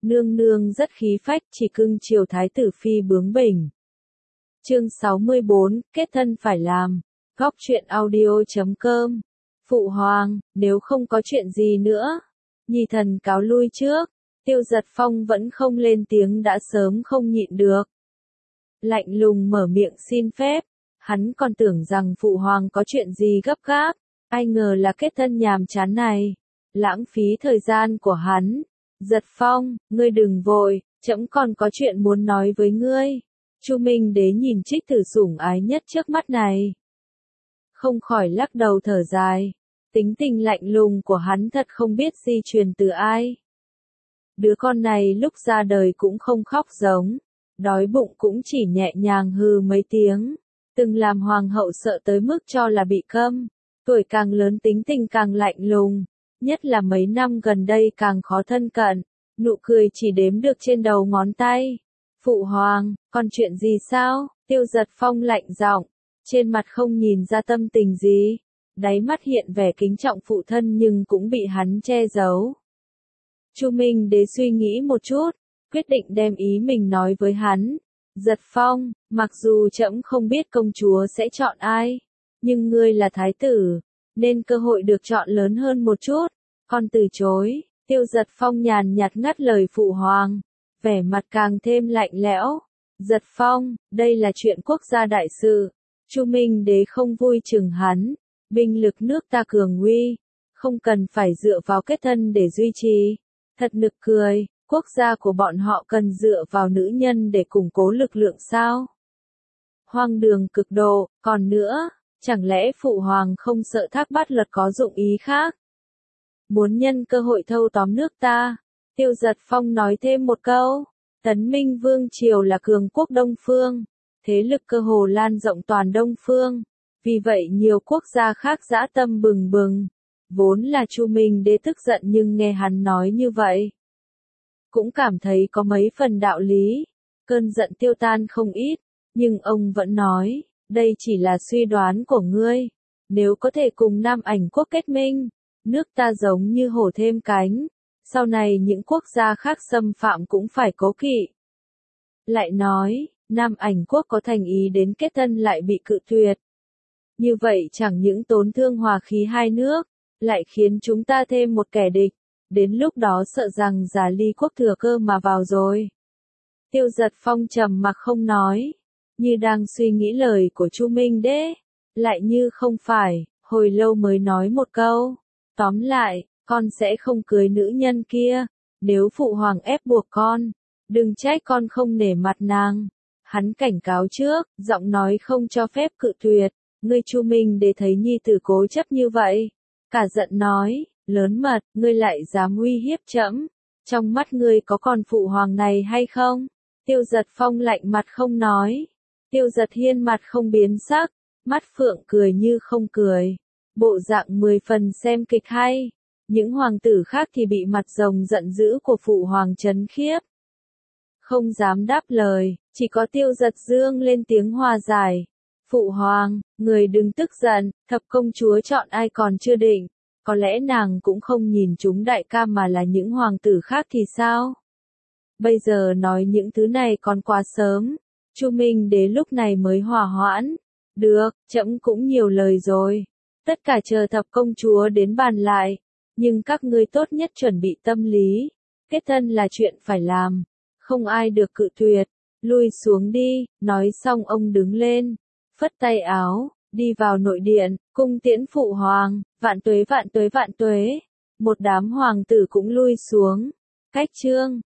nương nương rất khí phách chỉ cưng chiều thái tử phi bướng bỉnh. Chương 64, kết thân phải làm. Góc truyện audio.com. Phụ hoàng, nếu không có chuyện gì nữa, nhi thần cáo lui trước. Tiêu Giật Phong vẫn không lên tiếng đã sớm không nhịn được. Lạnh lùng mở miệng xin phép, hắn còn tưởng rằng phụ hoàng có chuyện gì gấp gáp, ai ngờ là kết thân nhàm chán này, lãng phí thời gian của hắn. Giật Phong, ngươi đừng vội, trẫm còn có chuyện muốn nói với ngươi. Chu Minh Đế nhìn trích tử sủng ái nhất trước mắt này, không khỏi lắc đầu thở dài, tính tình lạnh lùng của hắn thật không biết di truyền từ ai. Đứa con này lúc ra đời cũng không khóc giống, đói bụng cũng chỉ nhẹ nhàng hừ mấy tiếng, từng làm hoàng hậu sợ tới mức cho là bị câm, tuổi càng lớn tính tình càng lạnh lùng, nhất là mấy năm gần đây càng khó thân cận, nụ cười chỉ đếm được trên đầu ngón tay. Phụ hoàng, còn chuyện gì sao? Tiêu Giật Phong lạnh giọng, trên mặt không nhìn ra tâm tình gì, đáy mắt hiện vẻ kính trọng phụ thân nhưng cũng bị hắn che giấu. Chu Minh Đế suy nghĩ một chút, quyết định đem ý mình nói với hắn. Giật Phong, mặc dù trẫm không biết công chúa sẽ chọn ai, nhưng ngươi là thái tử, nên cơ hội được chọn lớn hơn một chút. Con từ chối. Tiêu Giật Phong nhàn nhạt ngắt lời phụ hoàng, vẻ mặt càng thêm lạnh lẽo. Giật Phong, đây là chuyện quốc gia đại sự. Chu Minh Đế không vui chừng hắn, binh lực nước ta cường uy, không cần phải dựa vào kết thân để duy trì. Thật nực cười, quốc gia của bọn họ cần dựa vào nữ nhân để củng cố lực lượng sao? Hoang đường cực độ, còn nữa, chẳng lẽ phụ hoàng không sợ Thác Bát Luật có dụng ý khác? Muốn nhân cơ hội thâu tóm nước ta. Tiêu Giật Phong nói thêm một câu, Tấn Minh Vương Triều là cường quốc Đông Phương, thế lực cơ hồ lan rộng toàn Đông Phương, vì vậy nhiều quốc gia khác dã tâm bừng bừng. Vốn là Chu Minh Đế tức giận nhưng nghe hắn nói như vậy, cũng cảm thấy có mấy phần đạo lý, cơn giận tiêu tan không ít, nhưng ông vẫn nói, đây chỉ là suy đoán của ngươi, nếu có thể cùng Nam Ảnh quốc kết minh, nước ta giống như hổ thêm cánh, sau này những quốc gia khác xâm phạm cũng phải cố kỵ. Lại nói, Nam Ảnh quốc có thành ý đến kết thân lại bị cự tuyệt. Như vậy chẳng những tổn thương hòa khí hai nước, lại khiến chúng ta thêm một kẻ địch, đến lúc đó sợ rằng Giả Ly quốc thừa cơ mà vào rồi. Tiêu Giật Phong trầm mặc không nói, như đang suy nghĩ lời của Chu Minh Đế, lại như không phải, hồi lâu mới nói một câu. Tóm lại, con sẽ không cưới nữ nhân kia, nếu phụ hoàng ép buộc con, đừng trách con không nể mặt nàng. Hắn cảnh cáo trước, giọng nói không cho phép cự tuyệt, ngươi Chu Minh Đế thấy nhi tử cố chấp như vậy, cả giận nói, lớn mật, ngươi lại dám uy hiếp trẫm, trong mắt ngươi có còn phụ hoàng này hay không? Tiêu Giật Phong lạnh mặt không nói, Tiêu Giật Hiên mặt không biến sắc, mắt phượng cười như không cười. Bộ dạng 10 phần xem kịch hay, những hoàng tử khác thì bị mặt rồng giận dữ của phụ hoàng trấn khiếp. Không dám đáp lời, chỉ có Tiêu Giật Dương lên tiếng hòa giải. Phụ hoàng, người đừng tức giận, thập công chúa chọn ai còn chưa định, có lẽ nàng cũng không nhìn chúng đại ca mà là những hoàng tử khác thì sao? Bây giờ nói những thứ này còn quá sớm. Chu Minh Đế lúc này mới hòa hoãn. Được, trẫm cũng nhiều lời rồi. Tất cả chờ thập công chúa đến bàn lại, nhưng các ngươi tốt nhất chuẩn bị tâm lý, kết thân là chuyện phải làm, không ai được cự tuyệt, lui xuống đi, nói xong ông đứng lên, phất tay áo, đi vào nội điện, cung tiễn phụ hoàng, vạn tuế vạn tuế vạn tuế, một đám hoàng tử cũng lui xuống, cách chương.